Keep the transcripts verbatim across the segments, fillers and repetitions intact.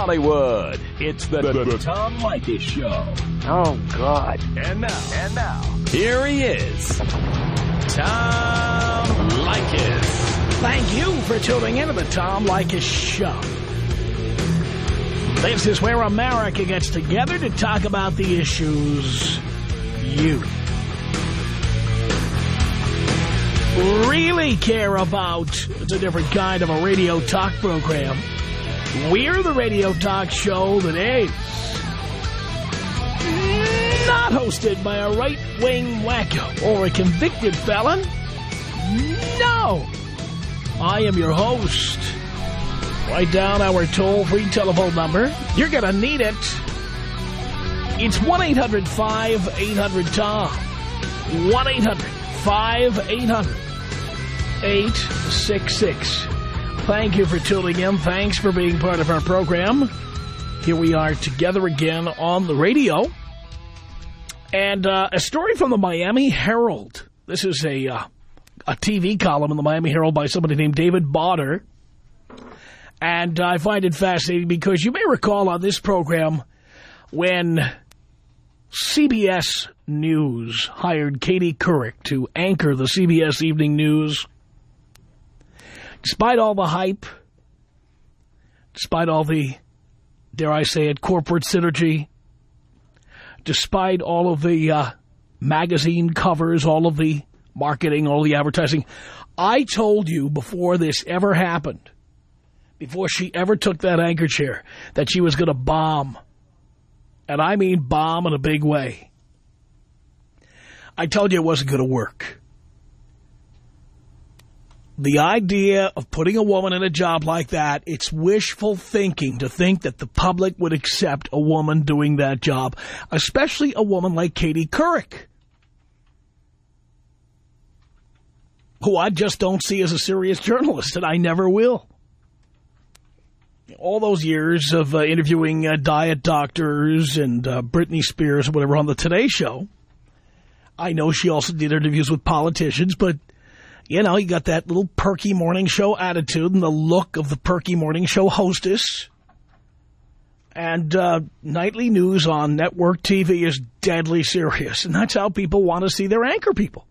Hollywood. It's the, the, the Tom Leykis Show. Oh, God. And now, and now, here he is, Tom Leykis. Thank you for tuning in to the Tom Leykis Show. This is where America gets together to talk about the issues you really care about. It's a different kind of a radio talk program. We're the radio talk show that is not hosted by a right-wing wacko or a convicted felon. No! I am your host. Write down our toll-free telephone number. You're going to need it. It's one eight hundred five eight hundred Tom. one eight hundred five eight hundred eight six six. Thank you for tuning in. Thanks for being part of our program. Here we are together again on the radio. And uh, a story from the Miami Herald. This is a, uh, a T V column in the Miami Herald by somebody named David Botter. And I find it fascinating because you may recall on this program when C B S News hired Katie Couric to anchor the C B S Evening News. Despite all the hype, despite all the, dare I say it, corporate synergy, despite all of the uh, magazine covers, all of the marketing, all the advertising, I told you before this ever happened, before she ever took that anchor chair, that she was going to bomb. And I mean bomb in a big way. I told you it wasn't going to work. The idea of putting a woman in a job like that, it's wishful thinking to think that the public would accept a woman doing that job, especially a woman like Katie Couric, who I just don't see as a serious journalist, and I never will. All those years of uh, interviewing uh, diet doctors and uh, Britney Spears or whatever on the Today Show, I know she also did interviews with politicians, but you know, you got that little perky morning show attitude and the look of the perky morning show hostess. And uh, nightly news on network T V is deadly serious. And that's how people want to see their anchor people.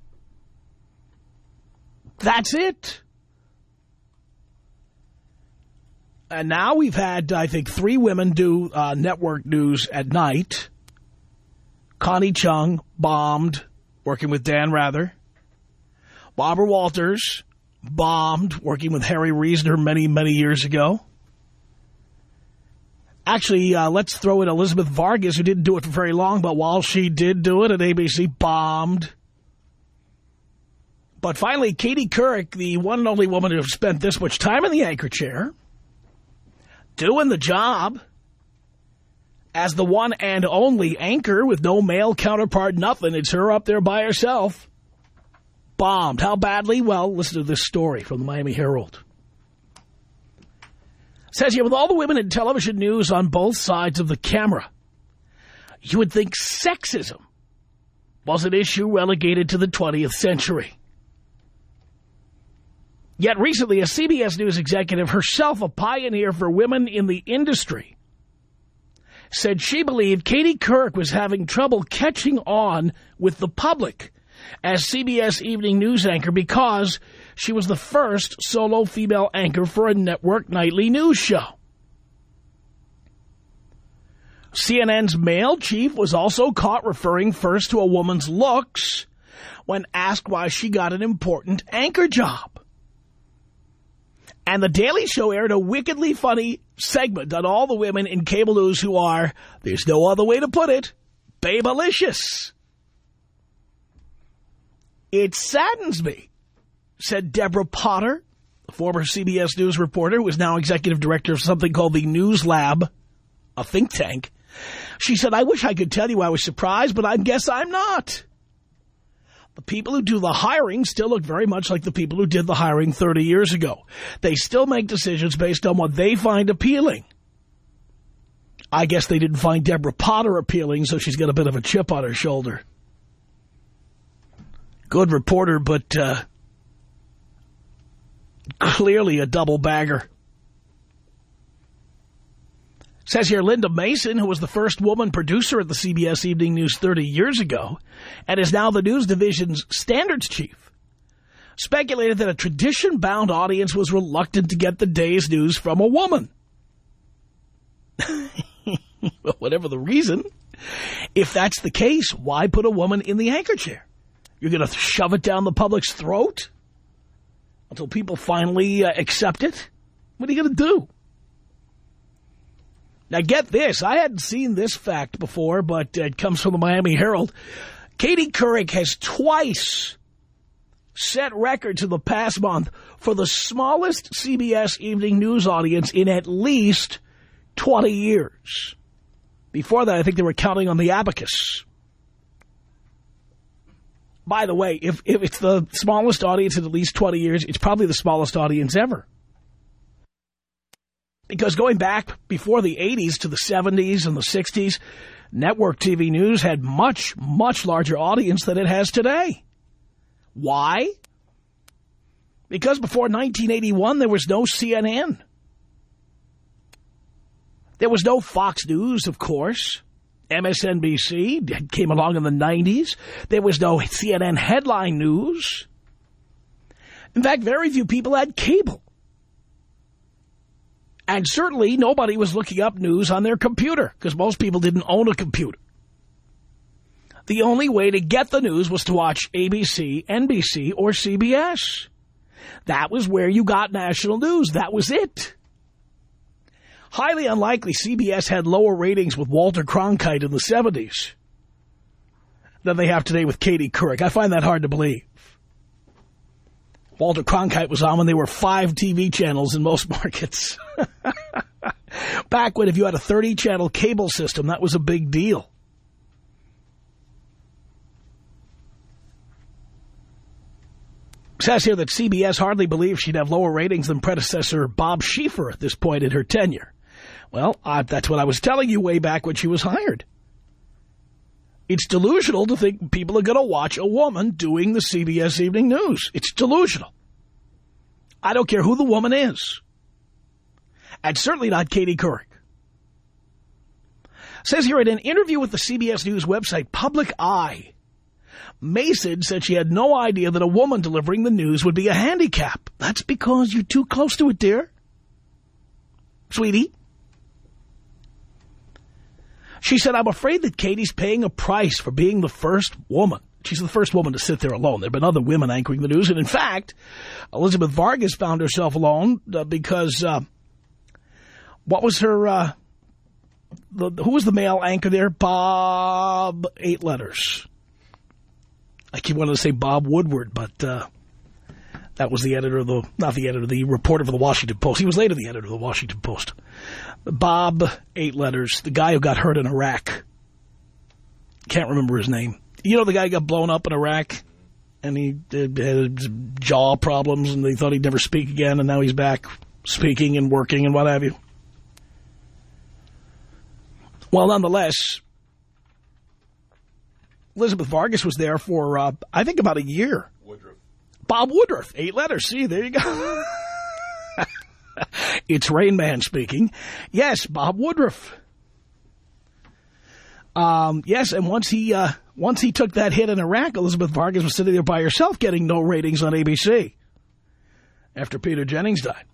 That's it. And now we've had, I think, three women do uh, network news at night. Connie Chung bombed, working with Dan Rather. Barbara Walters bombed, working with Harry Reasoner many, many years ago. Actually, uh, let's throw in Elizabeth Vargas, who didn't do it for very long, but while she did do it at A B C, bombed. But finally, Katie Couric, the one and only woman who has spent this much time in the anchor chair, doing the job as the one and only anchor with no male counterpart, nothing. It's her up there by herself. Bombed. How badly? Well, listen to this story from the Miami Herald. It says here, with all the women in television news on both sides of the camera, you would think sexism was an issue relegated to the twentieth century. Yet recently, a C B S News executive, herself a pioneer for women in the industry, said she believed Katie Couric was having trouble catching on with the public as C B S Evening News anchor because she was the first solo female anchor for a network nightly news show. C N N's male chief was also caught referring first to a woman's looks when asked why she got an important anchor job. And The Daily Show aired a wickedly funny segment on all the women in cable news who are, there's no other way to put it, babelicious. It saddens me, said Deborah Potter, the former C B S News reporter who is now executive director of something called the News Lab, a think tank. She said, I wish I could tell you I was surprised, but I guess I'm not. The people who do the hiring still look very much like the people who did the hiring thirty years ago. They still make decisions based on what they find appealing. I guess they didn't find Deborah Potter appealing, so she's got a bit of a chip on her shoulder. Good reporter, but uh, clearly a double bagger. Says here, Linda Mason, who was the first woman producer at the C B S Evening News thirty years ago and is now the news division's standards chief, speculated that a tradition-bound audience was reluctant to get the day's news from a woman. Well, whatever the reason, if that's the case, why put a woman in the anchor chair? You're going to shove it down the public's throat until people finally uh, accept it? What are you going to do? Now, get this. I hadn't seen this fact before, but it comes from the Miami Herald. Katie Couric has twice set records in the past month for the smallest C B S Evening News audience in at least twenty years. Before that, I think they were counting on the abacus. By the way, if, if it's the smallest audience in at least twenty years, it's probably the smallest audience ever. Because going back before the eighties to the seventies and the sixties, network T V news had much, much larger audience than it has today. Why? Because before nineteen eighty-one, there was no C N N. There was no Fox News, of course. M S N B C came along in the nineties. There was no C N N headline news. In fact, very few people had cable. And certainly nobody was looking up news on their computer because most people didn't own a computer. The only way to get the news was to watch A B C, N B C, or C B S. That was where you got national news. That was it. Highly unlikely C B S had lower ratings with Walter Cronkite in the seventies than they have today with Katie Couric. I find that hard to believe. Walter Cronkite was on when there were five T V channels in most markets. Back when if you had a thirty channel cable system, that was a big deal. It says here that C B S hardly believes she'd have lower ratings than predecessor Bob Schieffer at this point in her tenure. Well, uh, that's what I was telling you way back when she was hired. It's delusional to think people are going to watch a woman doing the C B S Evening News. It's delusional. I don't care who the woman is. And certainly not Katie Couric. Says here in an interview with the C B S News website Public Eye, Mason said she had no idea that a woman delivering the news would be a handicap. That's because you're too close to it, dear. Sweetie. She said, I'm afraid that Katie's paying a price for being the first woman. She's the first woman to sit there alone. There have been other women anchoring the news. And in fact, Elizabeth Vargas found herself alone uh, because, uh, what was her, uh, the, who was the male anchor there? Bob, eight letters. I keep wanting to say Bob Woodward, but uh, that was the editor of the, not the editor, the reporter for the Washington Post. He was later the editor of the Washington Post. Bob, eight letters, the guy who got hurt in Iraq. Can't remember his name. You know the guy who got blown up in Iraq? And he had jaw problems and they thought he'd never speak again, and now he's back speaking and working and what have you. Well, nonetheless, Elizabeth Vargas was there for, uh, I think, about a year. Woodruff. Bob Woodruff, eight letters. See, there you go. It's Rain Man speaking. Yes, Bob Woodruff. Um, yes, and once he uh, once he took that hit in Iraq, Elizabeth Vargas was sitting there by herself getting no ratings on A B C after Peter Jennings died.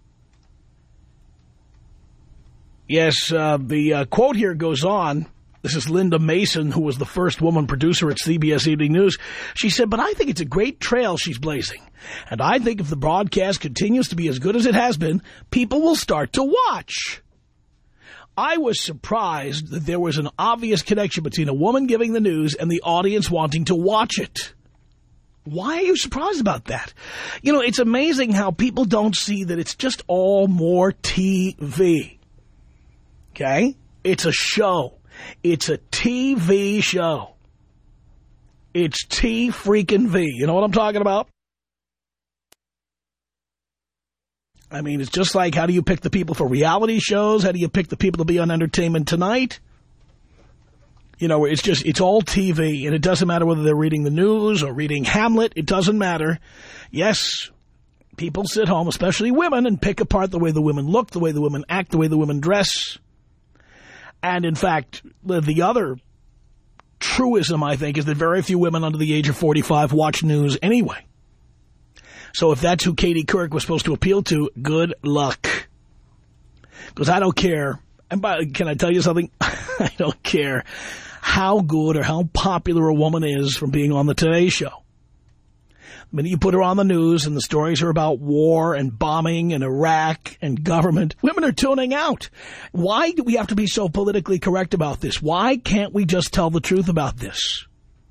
Yes, uh, the uh, quote here goes on. This is Linda Mason, who was the first woman producer at C B S Evening News. She said, but I think it's a great trail she's blazing. And I think if the broadcast continues to be as good as it has been, people will start to watch. I was surprised that there was an obvious connection between a woman giving the news and the audience wanting to watch it. Why are you surprised about that? You know, it's amazing how people don't see that it's just all more T V. Okay? It's a show. It's a T V show. It's T-freaking-V. You know what I'm talking about? I mean, it's just like, how do you pick the people for reality shows? How do you pick the people to be on Entertainment Tonight? You know, it's just, it's all T V, and it doesn't matter whether they're reading the news or reading Hamlet. It doesn't matter. Yes, people sit home, especially women, and pick apart the way the women look, the way the women act, the way the women dress. And, in fact, the, the other truism, I think, is that very few women under the age of forty-five watch news anyway. So if that's who Katie Couric was supposed to appeal to, good luck. Because I don't care. And by, can I tell you something? I don't care how good or how popular a woman is from being on the Today Show. The minute you put her on the news and the stories are about war and bombing and Iraq and government, women are tuning out. Why do we have to be so politically correct about this? Why can't we just tell the truth about this?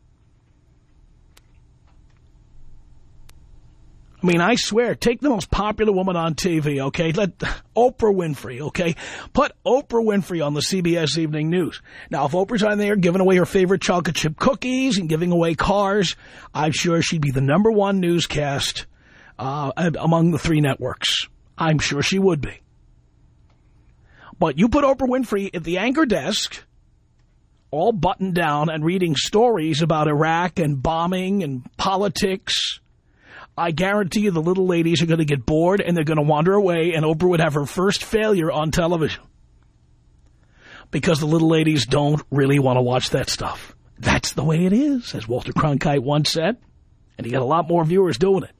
I mean, I swear, take the most popular woman on T V, okay? Let Oprah Winfrey, okay? Put Oprah Winfrey on the C B S Evening News. Now, if Oprah's on there giving away her favorite chocolate chip cookies and giving away cars, I'm sure she'd be the number one newscast uh, among the three networks. I'm sure she would be. But you put Oprah Winfrey at the anchor desk, all buttoned down and reading stories about Iraq and bombing and politics, I guarantee you the little ladies are going to get bored and they're going to wander away, and Oprah would have her first failure on television. Because the little ladies don't really want to watch that stuff. That's the way it is, as Walter Cronkite once said. And he got a lot more viewers doing it.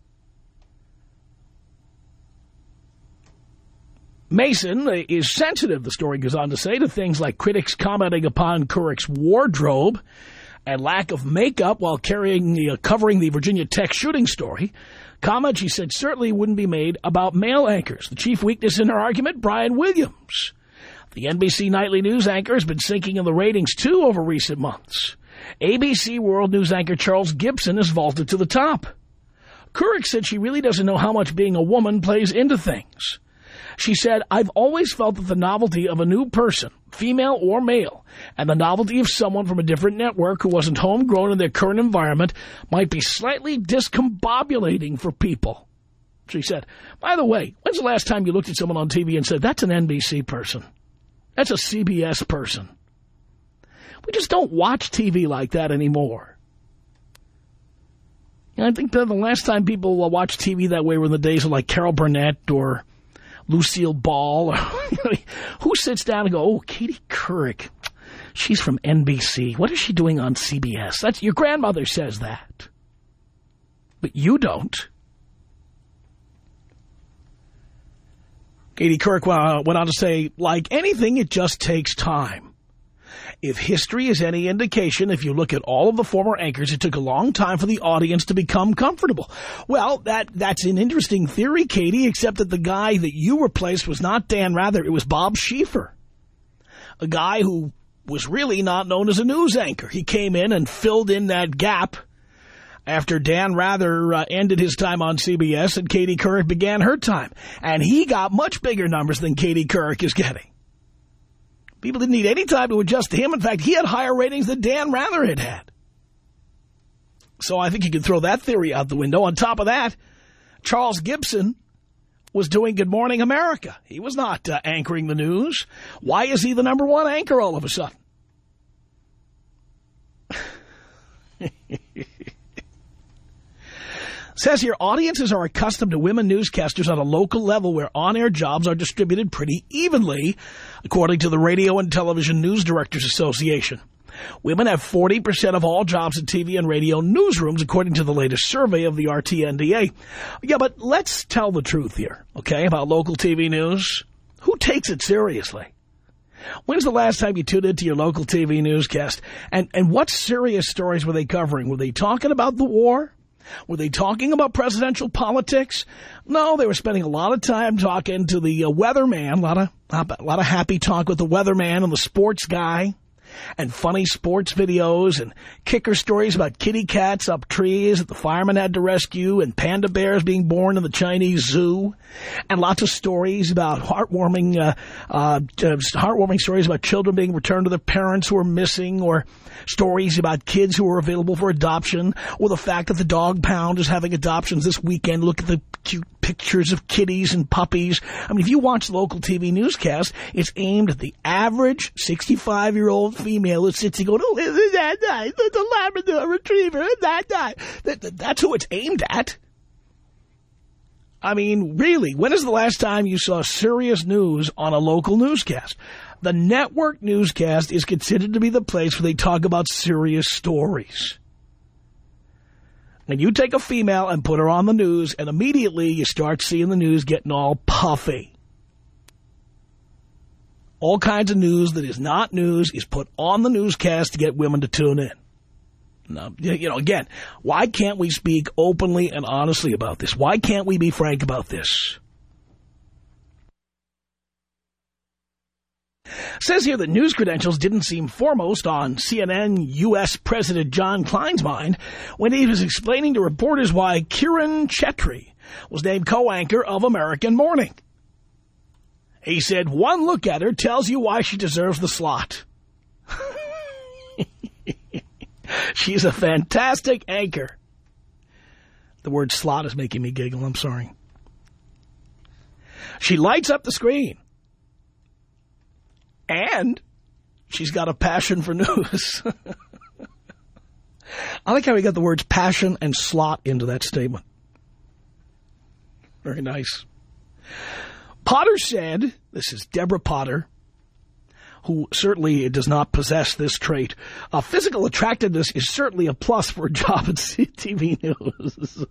Mason is sensitive, the story goes on to say, to things like critics commenting upon Couric's wardrobe and lack of makeup while carrying the, uh, covering the Virginia Tech shooting story. Comment, she said, certainly wouldn't be made about male anchors. The chief weakness in her argument, Brian Williams. The N B C Nightly News anchor has been sinking in the ratings, too, over recent months. A B C World News anchor Charles Gibson has vaulted to the top. Couric said she really doesn't know how much being a woman plays into things. She said, I've always felt that the novelty of a new person, female or male, and the novelty of someone from a different network who wasn't homegrown in their current environment might be slightly discombobulating for people. She said, by the way, when's the last time you looked at someone on T V and said, that's an N B C person? That's a C B S person. We just don't watch T V like that anymore. And I think that the last time people watched T V that way were in the days of like Carol Burnett or Lucille Ball. Who sits down and go, oh, Katie Couric, she's from N B C. What is she doing on C B S? That's your grandmother says that. But you don't. Katie Couric went on to say, like anything, it just takes time. If history is any indication, if you look at all of the former anchors, it took a long time for the audience to become comfortable. Well, that that's an interesting theory, Katie, except that the guy that you replaced was not Dan Rather. It was Bob Schieffer, a guy who was really not known as a news anchor. He came in and filled in that gap after Dan Rather uh, ended his time on C B S and Katie Couric began her time. And he got much bigger numbers than Katie Couric is getting. People didn't need any time to adjust to him. In fact, he had higher ratings than Dan Rather had had. So I think you can throw that theory out the window. On top of that, Charles Gibson was doing Good Morning America. He was not uh, anchoring the news. Why is he the number one anchor all of a sudden? Says here, audiences are accustomed to women newscasters on a local level where on-air jobs are distributed pretty evenly, according to the Radio and Television News Directors Association. Women have forty percent of all jobs in T V and radio newsrooms, according to the latest survey of the R T N D A. Yeah, but let's tell the truth here, okay, about local T V news. Who takes it seriously? When's the last time you tuned into your local T V newscast? And, and what serious stories were they covering? Were they talking about the war? Were they talking about presidential politics? No, they were spending a lot of time talking to the uh, weatherman, a lot of, a lot of happy talk with the weatherman and the sports guy, and funny sports videos and kicker stories about kitty cats up trees that the firemen had to rescue and panda bears being born in the Chinese zoo, and lots of stories about heartwarming, uh, uh, heartwarming stories about children being returned to their parents who are missing, or stories about kids who are available for adoption, or the fact that the dog pound is having adoptions this weekend. Look at the cute pictures of kitties and puppies. I mean, if you watch local T V newscasts, it's aimed at the average sixty-five-year-old female that sits and goes, oh, isn't that nice? It's a Labrador retriever, isn't that nice? That, that, that's who it's aimed at. I mean, really, when is the last time you saw serious news on a local newscast? The network newscast is considered to be the place where they talk about serious stories. And you take a female and put her on the news, and immediately you start seeing the news getting all puffy. All kinds of news that is not news is put on the newscast to get women to tune in. Now, you know, again, why can't we speak openly and honestly about this? Why can't we be frank about this? Says here that news credentials didn't seem foremost on C N N U S President John Klein's mind when he was explaining to reporters why Kiran Chetri was named co-anchor of American Morning. He said, one look at her tells you why she deserves the slot. She's a fantastic anchor. The word slot is making me giggle. I'm sorry. She lights up the screen. And she's got a passion for news. I like how he got the words passion and slot into that statement. Very nice. Potter said, this is Deborah Potter, who certainly does not possess this trait. Uh, physical attractiveness is certainly a plus for a job at T V News.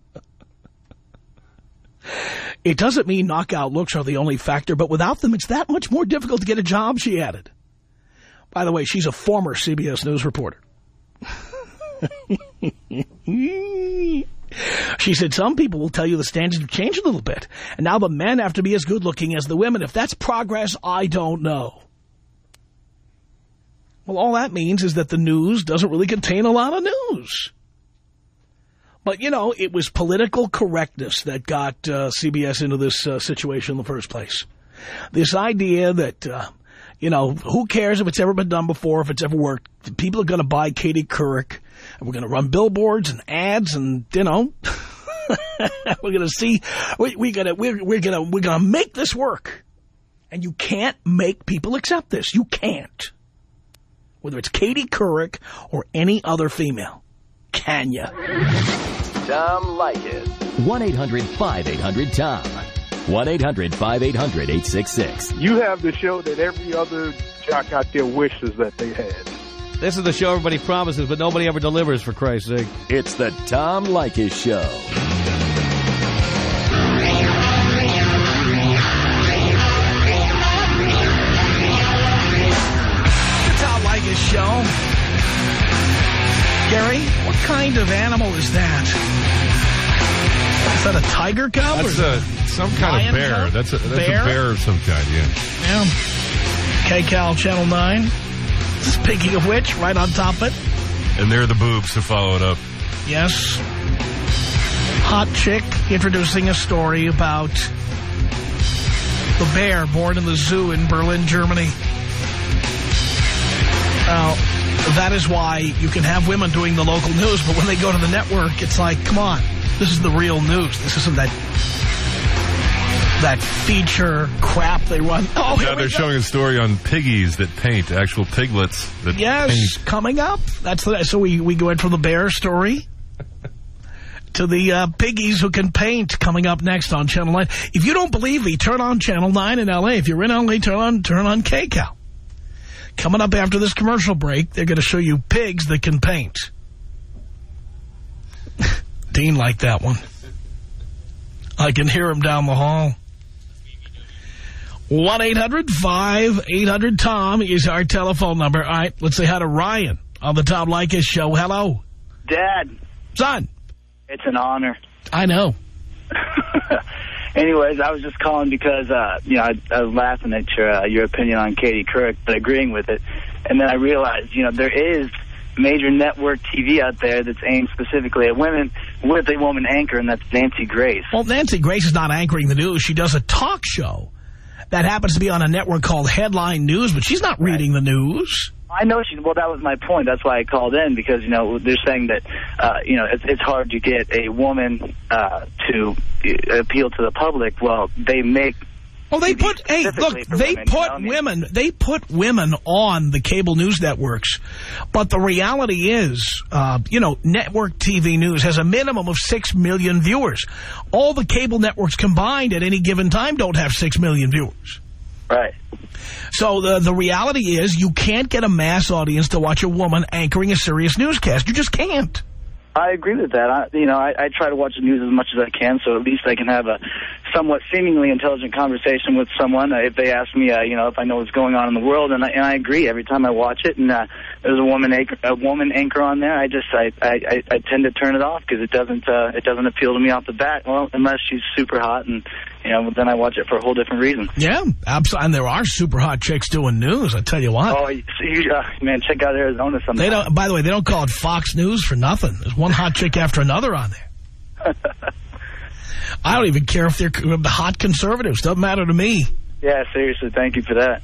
It doesn't mean knockout looks are the only factor, but without them, it's that much more difficult to get a job, she added. By the way, she's a former C B S News reporter. She said, some people will tell you the standards have changed a little bit, and now the men have to be as good-looking as the women. If that's progress, I don't know. Well, all that means is that the news doesn't really contain a lot of news. But, you know, it was political correctness that got uh, C B S into this uh, situation in the first place. This idea that, uh, you know, who cares if it's ever been done before, if it's ever worked. People are going to buy Katie Couric, and we're going to run billboards and ads, and, you know, we're going to see, we, we gotta, we're, we're going to we're going to make this work. And you can't make people accept this. You can't. Whether it's Katie Couric or any other female. Can ya? Tom Leykis. one eight hundred five eight hundred Tom. one eight hundred five eight hundred eight six six. You have the show that every other jock out there wishes that they had. This is the show everybody promises, but nobody ever delivers, for Christ's sake. It's the Tom Leykis Show. The Tom Leykis Show. Gary, what kind of animal is that? Is that a tiger cub? That's or a, some kind of bear. Cub? That's, a, that's bear? a bear of some kind, yeah. Yeah. K-Cal Channel nine. Speaking of which, right on top of it. And there are the boobs to follow it up. Yes. Hot chick introducing a story about the bear born in the zoo in Berlin, Germany. Now, that is why you can have women doing the local news, but when they go to the network, it's like, come on, this is the real news. This isn't that that feature crap they run. Oh, now they're showing a story on piggies that paint, actual piglets that yes, paint. Yes, coming up. That's the, so we, we go in from the bear story to the uh, piggies who can paint coming up next on Channel nine. If you don't believe me, turn on Channel nine in L A. If you're in L A, turn on, turn on K-Cal. Coming up after this commercial break, they're going to show you pigs that can paint. Dean liked that one. I can hear him down the hall. one eight hundred five eight hundred Tom is our telephone number. All right, let's say hi to Ryan on the Tom Leykis Show. Hello. Dad. Son. It's an honor. I know. Anyways, I was just calling because, uh, you know, I, I was laughing at your uh, your opinion on Katie Couric, but agreeing with it. And then I realized, you know, there is major network T V out there that's aimed specifically at women with a woman anchor, and that's Nancy Grace. Well, Nancy Grace is not anchoring the news. She does a talk show that happens to be on a network called Headline News, but she's not reading the news. I know she, well, that was my point. That's why I called in, because, you know, they're saying that, uh, you know, it's, it's hard to get a woman uh, to appeal to the public. Well, they make Oh, they put, hey, look, they women, put you know? I mean, women, they put women on the cable news networks. But the reality is, uh, you know, network T V news has a minimum of six million viewers. All the cable networks combined at any given time don't have six million viewers. Right. So the, the reality is you can't get a mass audience to watch a woman anchoring a serious newscast. You just can't. I agree with that. I, you know, I, I try to watch the news as much as I can, so at least I can have a somewhat seemingly intelligent conversation with someone. Uh, if they ask me, uh, you know, if I know what's going on in the world, and I, and I agree every time I watch it. And uh, there's a woman anchor, a woman anchor on there. I just I I, I tend to turn it off because it doesn't uh, it doesn't appeal to me off the bat. Well, unless she's super hot, and you know, then I watch it for a whole different reason. Yeah, absolutely. And there are super hot chicks doing news. I tell you what. Oh, you, uh, man, check out Arizona sometime. They don't. By the way, they don't call it Fox News for nothing. There's one hot chick after another on there. I don't even care if they're hot conservatives. Doesn't matter to me. Yeah, seriously, thank you for that.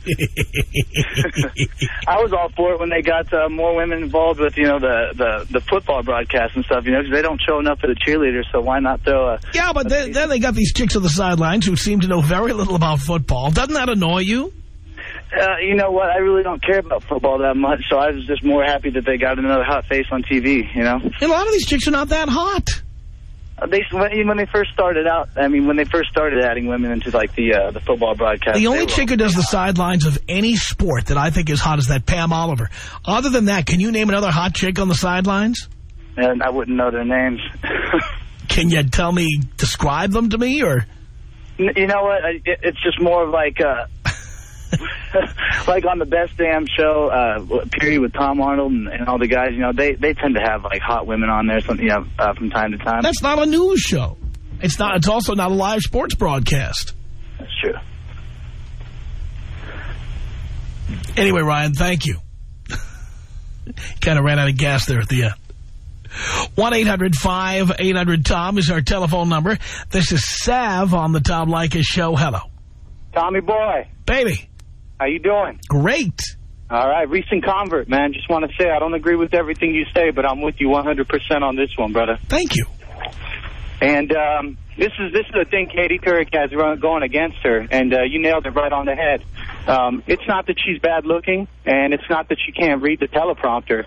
I was all for it when they got uh, more women involved with, you know, the, the, the football broadcast and stuff, you know, because they don't show enough for the cheerleaders, so why not throw a... Yeah, but then, then they got these chicks on the sidelines who seem to know very little about football. Doesn't that annoy you? Uh, you know what? I really don't care about football that much, so I was just more happy that they got another hot face on T V, you know? And a lot of these chicks are not that hot. Uh, they when they first started out, I mean, when they first started adding women into, like, the uh, the football broadcast. The only chick who does the sidelines of any sport that I think is hot is that Pam Oliver. Other than that, can you name another hot chick on the sidelines? And I wouldn't know their names. Can you tell me, describe them to me, or? You know what? It, it's just more of like... Uh, like on the Best Damn Show, uh, period, with Tom Arnold and, and all the guys, you know, they, they tend to have, like, hot women on there, something, you know, uh, from time to time. That's not a news show. It's not. It's also not a live sports broadcast. That's true. Anyway, Ryan, thank you. Kind of ran out of gas there at the end. one eight hundred five eight hundred Tom is our telephone number. This is Sav on the Tom Leykis Show. Hello. Tommy boy. Baby. How you doing? Great. All right, recent convert, man. Just want to say I don't agree with everything you say, but I'm with you one hundred percent on this one, brother. Thank you. And um, this is this is the thing Katie Couric has run, going against her, and uh, you nailed it right on the head. Um, it's not that she's bad looking, and it's not that she can't read the teleprompter.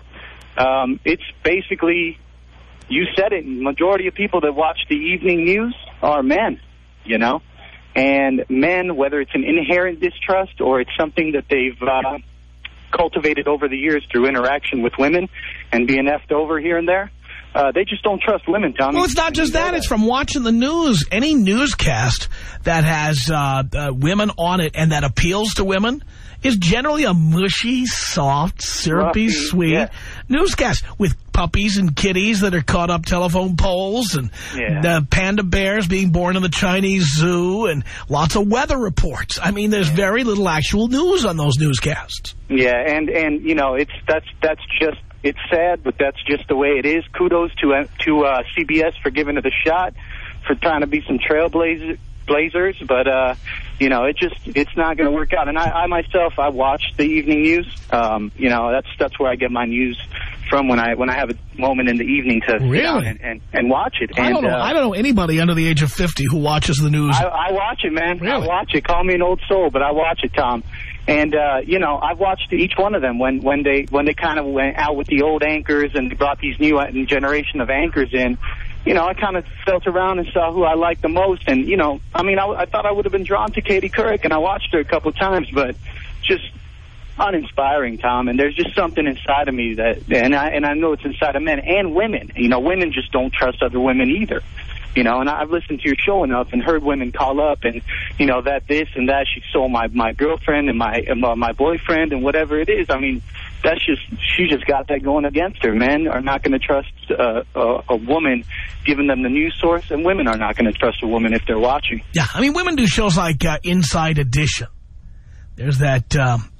Um, it's basically, you said it, majority of people that watch the evening news are men, you know? And men, whether it's an inherent distrust or it's something that they've uh, cultivated over the years through interaction with women and being effed over here and there, uh, they just don't trust women, Tommy. Well, it's not just that. It's from watching the news. Any newscast that has uh, uh, women on it and that appeals to women is generally a mushy, soft, syrupy, Ruffy, sweet yeah. newscast with puppies and kitties that are caught up telephone poles and yeah. the panda bears being born in the Chinese zoo and lots of weather reports. I mean, there's very little actual news on those newscasts. Yeah, and, and you know, it's that's that's just, it's sad, but that's just the way it is. Kudos to, uh, to uh, C B S for giving it a shot, for trying to be some trailblazers. Blazers, but uh, you know, it just it's not going to work out. And I, I myself, I watch the evening news. Um, you know, that's that's where I get my news from when I when I have a moment in the evening to really? sit down and, and, and watch it. I and, don't know. Uh, I don't know anybody under the age of fifty who watches the news. I, I watch it, man. Really? I watch it. Call me an old soul, but I watch it, Tom. And uh, you know, I've watched each one of them when when they when they kind of went out with the old anchors and they brought these new generation of anchors in. You know, I kind of felt around and saw who I liked the most. And, you know, I mean, I, I thought I would have been drawn to Katie Couric, and I watched her a couple times, but just uninspiring, Tom. And there's just something inside of me that, and I, and I know it's inside of men and women. You know, women just don't trust other women either. You know, and I've listened to your show enough and heard women call up and, you know, that this and that. She stole my, my girlfriend and my, uh, my boyfriend and whatever it is. I mean, that's just, she just got that going against her. Men are not going to trust uh, a, a woman giving them the news source, and women are not going to trust a woman if they're watching. Yeah, I mean, women do shows like uh, Inside Edition. There's that um,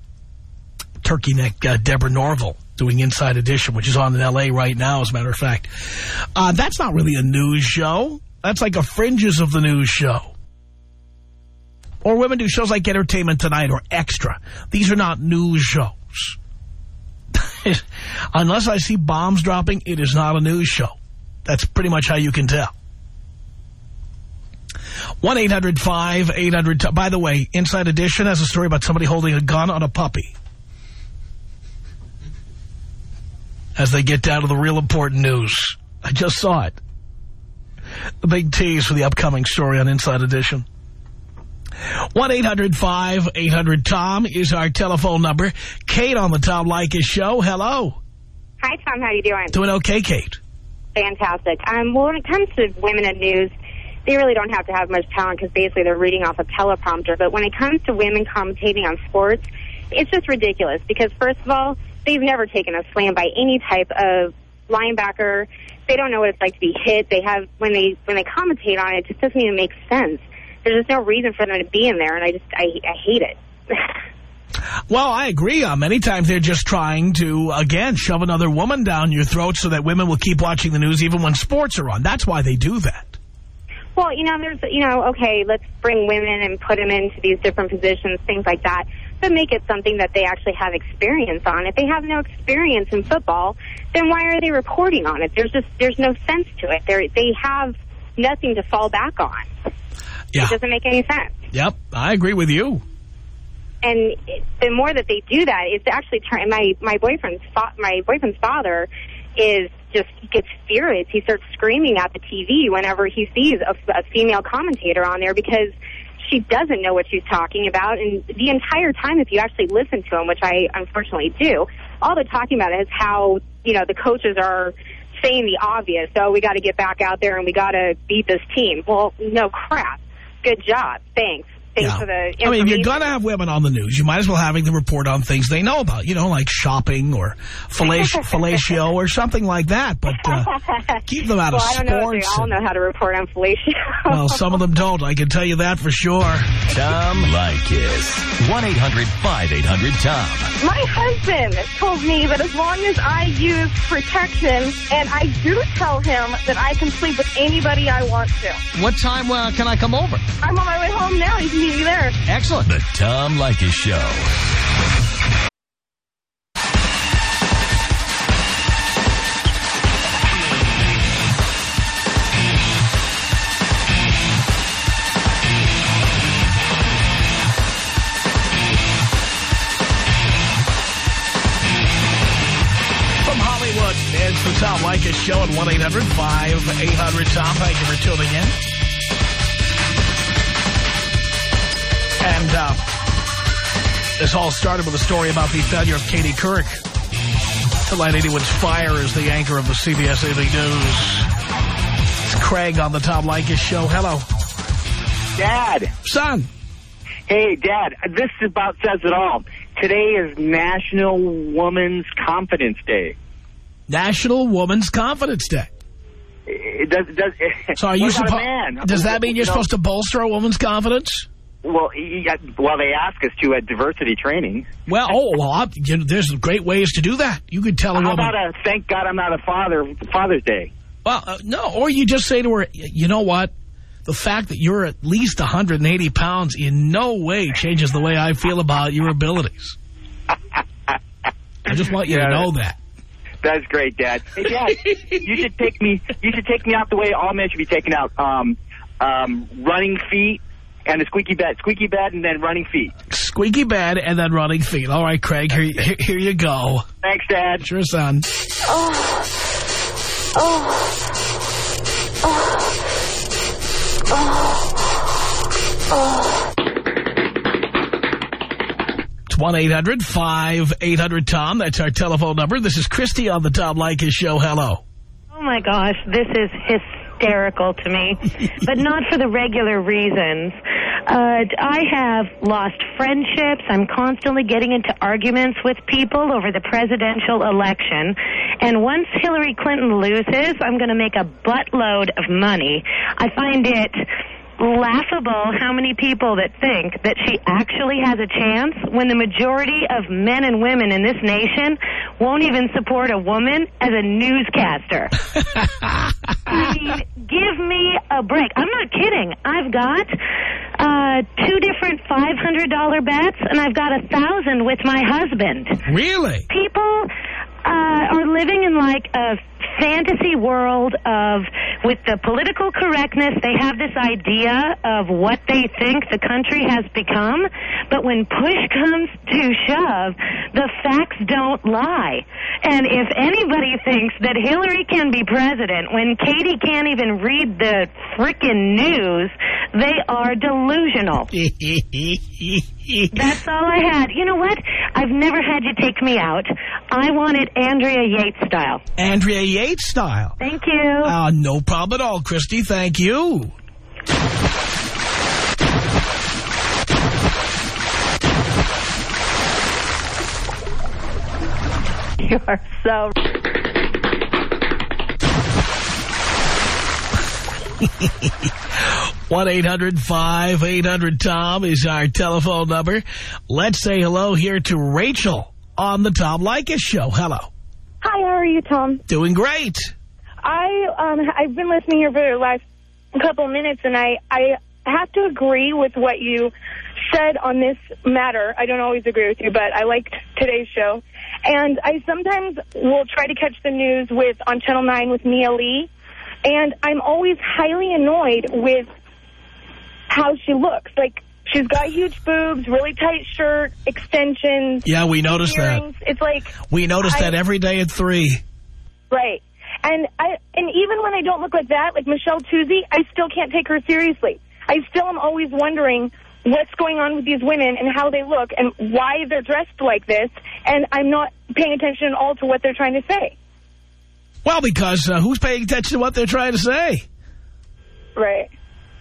turkey neck uh, Deborah Norville doing Inside Edition, which is on in L A right now, as a matter of fact. Uh, that's not really a news show. That's like a fringes of the news show. Or women do shows like Entertainment Tonight or Extra. These are not news shows. Unless I see bombs dropping, it is not a news show. That's pretty much how you can tell. one eight hundred five eight hundred Tom. By the way, Inside Edition has a story about somebody holding a gun on a puppy. As they get down to the real important news. I just saw it. The big tease for the upcoming story on Inside Edition. one eight hundred five eight hundred Tom is our telephone number. Kate on the Tom Leykis show. Hello. Hi, Tom. How you doing? Doing okay, Kate. Fantastic. Um, well, when it comes to women in news, they really don't have to have much talent because basically they're reading off a teleprompter. But when it comes to women commentating on sports, it's just ridiculous because, first of all, they've never taken a slam by any type of linebacker. They don't know what it's like to be hit. They have when they when they commentate on it, it just doesn't even make sense. There's just no reason for them to be in there, and I just I, I hate it. Well, I agree. Uh, many times they're just trying to, again, shove another woman down your throat so that women will keep watching the news even when sports are on. That's why they do that. Well, you know, there's, you know, okay, let's bring women and put them into these different positions, things like that, but make it something that they actually have experience on. If they have no experience in football, then why are they reporting on it? There's just, there's no sense to it. They're, they have nothing to fall back on. Yeah. It doesn't make any sense. Yep, I agree with you. And the more that they do that, it's actually turn. My my boyfriend's fa my boyfriend's father is just gets furious. He starts screaming at the T V whenever he sees a, a female commentator on there because she doesn't know what she's talking about. And the entire time, if you actually listen to him, which I unfortunately do, all they're talking about is how, you know, the coaches are saying the obvious. So we got to get back out there and we got to beat this team. Well, no crap. Good job. Thanks. Thanks Yeah. for the I mean, if you're going to have women on the news, you might as well having them report on things they know about, you know, like shopping or fellatio, fellatio or something like that. But uh, keep them out well, of I don't know if sports. they all know how to report on fellatio. Well, some of them don't. I can tell you that for sure. Tom Leykis. one eight hundred five eight hundred Tom. My husband told me that as long as I use protection, and I do tell him that I can sleep with anybody I want to. What time uh, can I come over? I'm on my way home now. You can meet me there. Excellent. The Tom Leykis Show. It's the Tom Leykis Show at one eight hundred five eight hundred Tom. Thank you for tuning in. And uh, this all started with a story about the failure of Katie Couric to light anyone's fire as the anchor of the C B S Evening News. It's Craig on the Tom Leykis Show. Hello. Dad. Son. Hey, Dad, this about says it all. Today is National Women's Confidence Day. National Women's Confidence Day. It does, does, so are you what about suppo- a man? Does that mean you're you know, supposed to bolster a woman's confidence? Well, yeah, well, they ask us to at diversity training. Well, oh, well, I, you know, there's great ways to do that. You could tell a How woman. about a thank God I'm not a father, Father's Day? Well, uh, no, or you just say to her, you know what? The fact that you're at least one hundred eighty pounds in no way changes the way I feel about your abilities. I just want you yeah, to know that. That's great, Dad. Hey, Dad, you should take me. You should take me out the way all men should be taken out. Um, um, running feet and a squeaky bed, squeaky bed, and then running feet. Squeaky bed and then running feet. All right, Craig. Here, here, here you go. Thanks, Dad. Sure, son. Oh, oh, oh, oh, oh. one eight hundred five eight hundred Tom. That's our telephone number. This is Christy on the Tom Leykis Show. Hello. Oh, my gosh. This is hysterical to me, but not for the regular reasons. Uh, I have lost friendships. I'm constantly getting into arguments with people over the presidential election. And once Hillary Clinton loses, I'm going to make a buttload of money. I find it laughable how many people that think that she actually has a chance when the majority of men and women in this nation won't even support a woman as a newscaster. I mean, give me a break. I'm not kidding. I've got uh, two different five hundred dollar bets, and I've got a thousand with my husband. Really? People uh, are living in like a fantasy world of with the political correctness, they have this idea of what they think the country has become, but when push comes to shove, the facts don't lie. And if anybody thinks that Hillary can be president when Katie can't even read the frickin' news, they are delusional. That's all I had. You know what? I've never had you take me out. I want it Andrea Yates style. Andrea Yates style. Thank you. Uh, no problem at all, Christy. Thank you. You are so... one eight hundred five eight hundred Tom is our telephone number. Let's say hello here to Rachel on the Tom Leykis Show. Hello. Hi, how are you, Tom? Doing great. I, um, I've been listening here for the last couple of minutes, and I, I have to agree with what you said on this matter. I don't always agree with you, but I liked today's show. And I sometimes will try to catch the news with on Channel nine with Nia Lee, and I'm always highly annoyed with how she looks. Like, she's got huge boobs, really tight shirt, extensions. Yeah, we noticed earrings. that. It's like... We noticed I, that every day at three. Right. And I and even when I don't look like that, like Michelle Tuzzi, I still can't take her seriously. I still am always wondering what's going on with these women and how they look and why they're dressed like this, and I'm not paying attention at all to what they're trying to say. Well, because uh, who's paying attention to what they're trying to say? Right.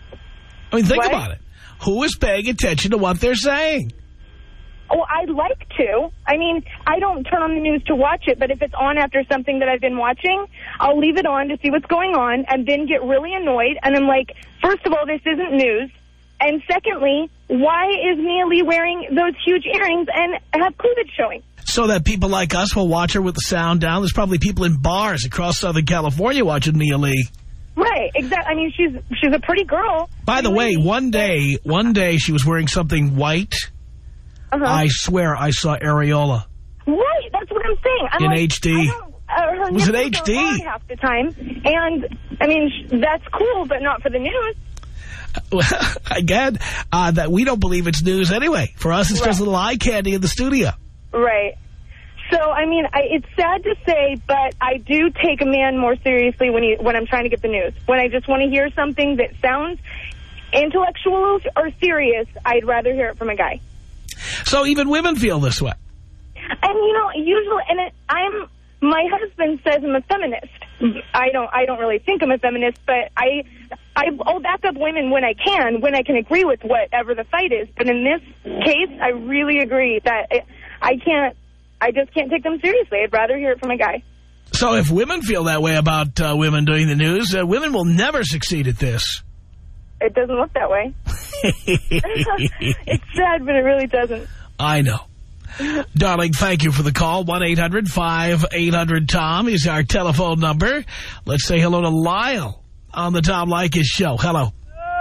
I mean, think what? about it. Who is paying attention to what they're saying? Well, I'd like to. I mean, I don't turn on the news to watch it, but if it's on after something that I've been watching, I'll leave it on to see what's going on and then get really annoyed. And I'm like, first of all, this isn't news. And secondly, why is Nia Lee wearing those huge earrings and have cleavage showing? So that people like us will watch her with the sound down. There's probably people in bars across Southern California watching Nia Lee. Right, exactly. I mean, she's she's a pretty girl. By the way, one day, one day she was wearing something white. Uh-huh. I swear I saw areola. Right, that's what I'm saying. I'm in like, H D. I don't, uh, her It was in nipples H D. are hard half the time, and I mean sh that's cool, but not for the news. Well, again, uh, that we don't believe it's news anyway. For us, it's Right. just a little eye candy in the studio. Right. So, I mean, I, it's sad to say, but I do take a man more seriously when he, when I'm trying to get the news. When I just want to hear something that sounds intellectual or serious, I'd rather hear it from a guy. So even women feel this way. And, you know, usually, and it, I'm, my husband says I'm a feminist. I don't, I don't really think I'm a feminist, but I, I, I'll back up women when I can, when I can agree with whatever the fight is. But in this case, I really agree that it, I can't, I just can't take them seriously. I'd rather hear it from a guy. So if women feel that way about uh, women doing the news, uh, women will never succeed at this. It doesn't look that way. It's sad, but it really doesn't. I know. Darling, thank you for the call. one eight hundred five eight hundred Tom is our telephone number. Let's say hello to Lyle on the Tom Leykis Show. Hello.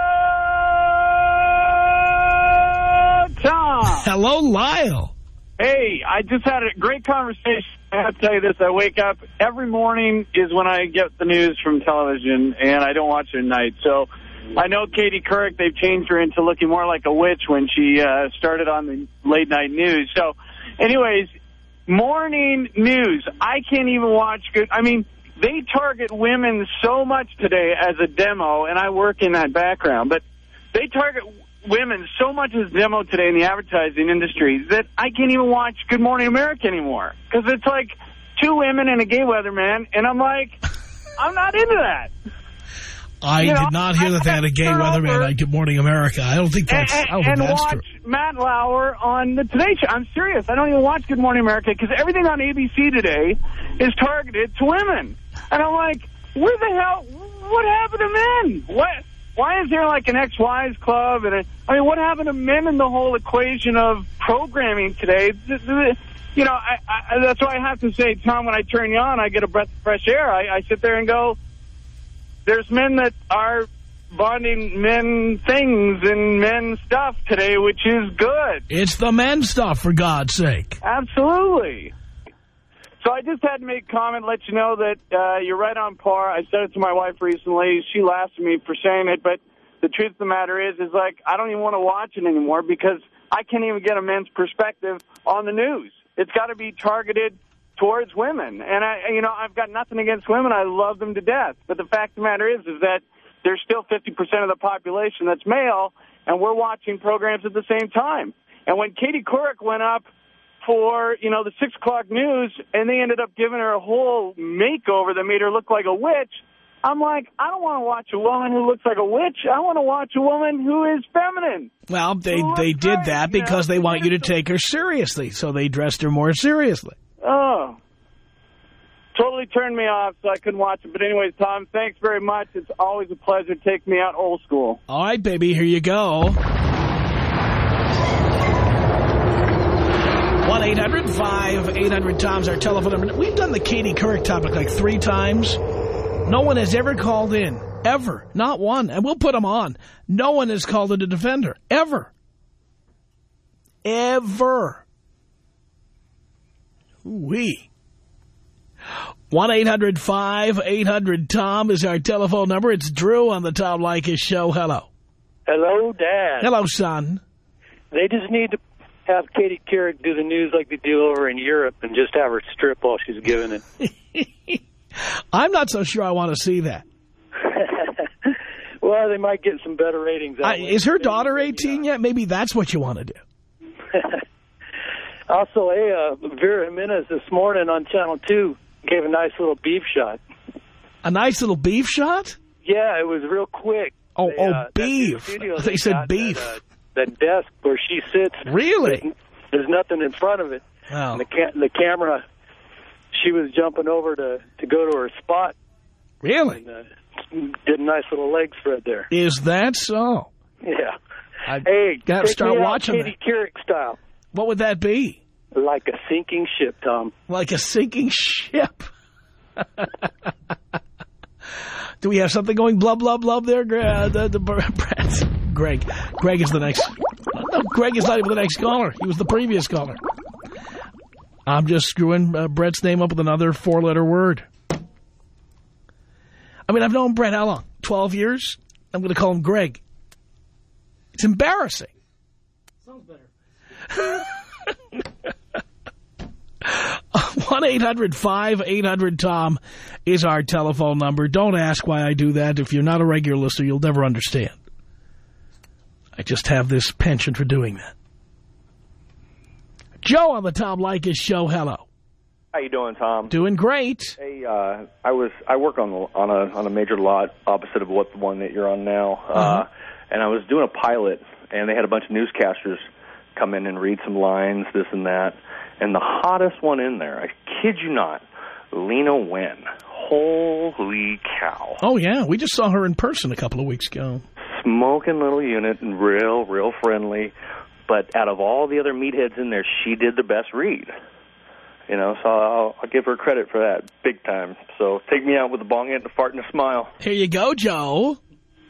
Uh, Tom. Hello, Lyle. Hey, I just had a great conversation. I have to tell you this. I wake up every morning is when I get the news from television, and I don't watch it at night. So I know Katie Couric, they've changed her into looking more like a witch when she uh, started on the late night news. So anyways, morning news. I can't even watch good. I mean, they target women so much today as a demo, and I work in that background, but they target women so much as demo today in the advertising industry that I can't even watch Good Morning America anymore because it's like two women and a gay weatherman, and I'm like, I'm not into that. I you did know, not hear that they had a gay weatherman on Good Morning America. I don't think that's, and, I don't think and that's watch true. Matt Lauer on the Today Show. I'm serious. I don't even watch Good Morning America because everything on A B C today is targeted to women. And I'm like, where the hell, what happened to men? What? Why is there like an ex-wives club? And a, I mean, what happened to men in the whole equation of programming today? You know, I, I, that's why I have to say, Tom, when I turn you on, I get a breath of fresh air. I, I sit there and go, there's men that are bonding men things and men stuff today, which is good. It's the men stuff, for God's sake. Absolutely. So I just had to make a comment, let you know that uh, you're right on par. I said it to my wife recently. She laughs at me for saying it, but the truth of the matter is, is like, I don't even want to watch it anymore because I can't even get a men's perspective on the news. It's got to be targeted towards women. And, I, you know, I've got nothing against women. I love them to death. But the fact of the matter is, is that there's still fifty percent of the population that's male, and we're watching programs at the same time. And when Katie Couric went up for, you know, the six o'clock news, and they ended up giving her a whole makeover that made her look like a witch, I'm like, I don't want to watch a woman who looks like a witch. I want to watch a woman who is feminine. Well, they, they did that because they want you to take her seriously, so they dressed her more seriously. Oh. Totally turned me off, so I couldn't watch it. But anyways, Tom, thanks very much. It's always a pleasure to take me out old school. All right, baby, here you go. one eight hundred five eight hundred Tom's our telephone number. We've done the Katie Couric topic like three times. No one has ever called in. Ever. Not one. And we'll put them on. No one has called in to defend her. Ever. Ever. We. one eight hundred five eight hundred Tom is our telephone number. It's Drew on the Tom Leykis Show. Hello. Hello, Dad. Hello, son. They just need to have Katie Couric do the news like they do over in Europe and just have her strip while she's giving it. I'm not so sure I want to see that. Well, they might get some better ratings. I, is her daughter eighteen yet? Maybe that's what you want to do. Also, hey, uh, Vera Jimenez this morning on Channel two gave a nice little beef shot. A nice little beef shot? Yeah, it was real quick. Oh, they, oh uh, beef. They, they said beef. That, uh, that desk where she sits. Really? There's nothing in front of it. Oh. And the, ca the camera, she was jumping over to, to go to her spot. Really? And, uh, did a nice little leg spread there. Is that so? Yeah. I hey, got to start watching Katie that. Couric style. What would that be? Like a sinking ship, Tom. Like a sinking ship. Do we have something going blub, blub, blub there? Uh, the, the, Brett. Greg. Greg is the next. No, Greg is not even the next caller. He was the previous caller. I'm just screwing uh, Brett's name up with another four-letter word. I mean, I've known Brett how long? Twelve years? I'm going to call him Greg. It's embarrassing. Sounds better. one eight hundred five eight hundred Tom is our telephone number. Don't ask why I do that. If you're not a regular listener, you'll never understand. I just have this penchant for doing that. Joe on the Tom Leykis Show. Hello. How you doing, Tom? Doing great. Hey, uh, I was I work on on a on a major lot opposite of what the one that you're on now, uh-huh. uh, and I was doing a pilot, and they had a bunch of newscasters come in and read some lines, this and that, and the hottest one in there, I kid you not, Lena Wen. Holy cow! Oh yeah, we just saw her in person a couple of weeks ago. Smoking little unit and real real friendly, but out of all the other meatheads in there, she did the best read. You know, so I'll, I'll give her credit for that big time. So take me out with a bong hit and a fart and a smile. Here you go, Joe.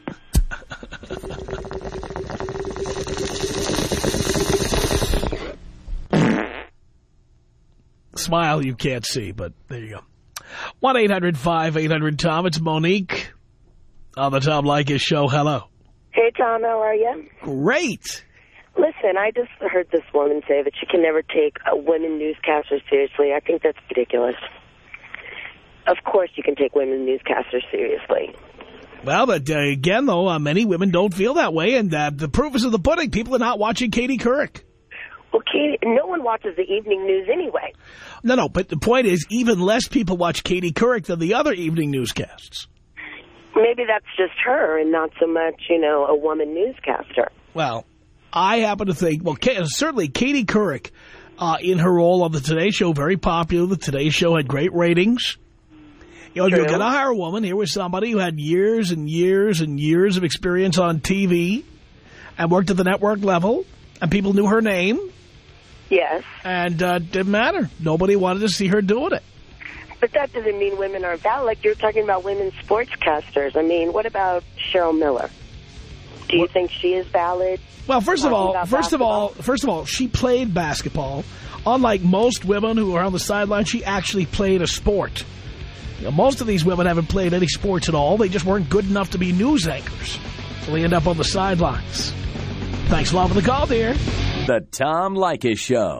Smile you can't see, but there you go. one eight hundred five eight hundred Tom. It's Monique on the Tom Leykis Show. Hello. Hey, Tom. How are you? Great. Listen, I just heard this woman say that she can never take a women newscaster seriously. I think that's ridiculous. Of course you can take women newscasters seriously. Well, but uh, again, though, uh, many women don't feel that way, and uh, the proof is in the pudding. People are not watching Katie Couric. Well, Katie, no one watches the evening news anyway. No, no, but the point is, even less people watch Katie Couric than the other evening newscasts. Maybe that's just her and not so much, you know, a woman newscaster. Well, I happen to think, well, certainly Katie Couric, uh, in her role on the Today Show, very popular. The Today Show had great ratings. You know, you're going to hire a woman. Here was somebody who had years and years and years of experience on T V and worked at the network level, and people knew her name. Yes. And uh, it didn't matter. Nobody wanted to see her doing it. But that doesn't mean women aren't valid. Like you're talking about women sportscasters. I mean, what about Cheryl Miller? Do you think she is valid? Well, first of all, about first of all, basketball? first of all, she played basketball. Unlike most women who are on the sideline, she actually played a sport. You know, most of these women haven't played any sports at all. They just weren't good enough to be news anchors. So they end up on the sidelines. Thanks a lot for the call, dear. The Tom Leykis Show.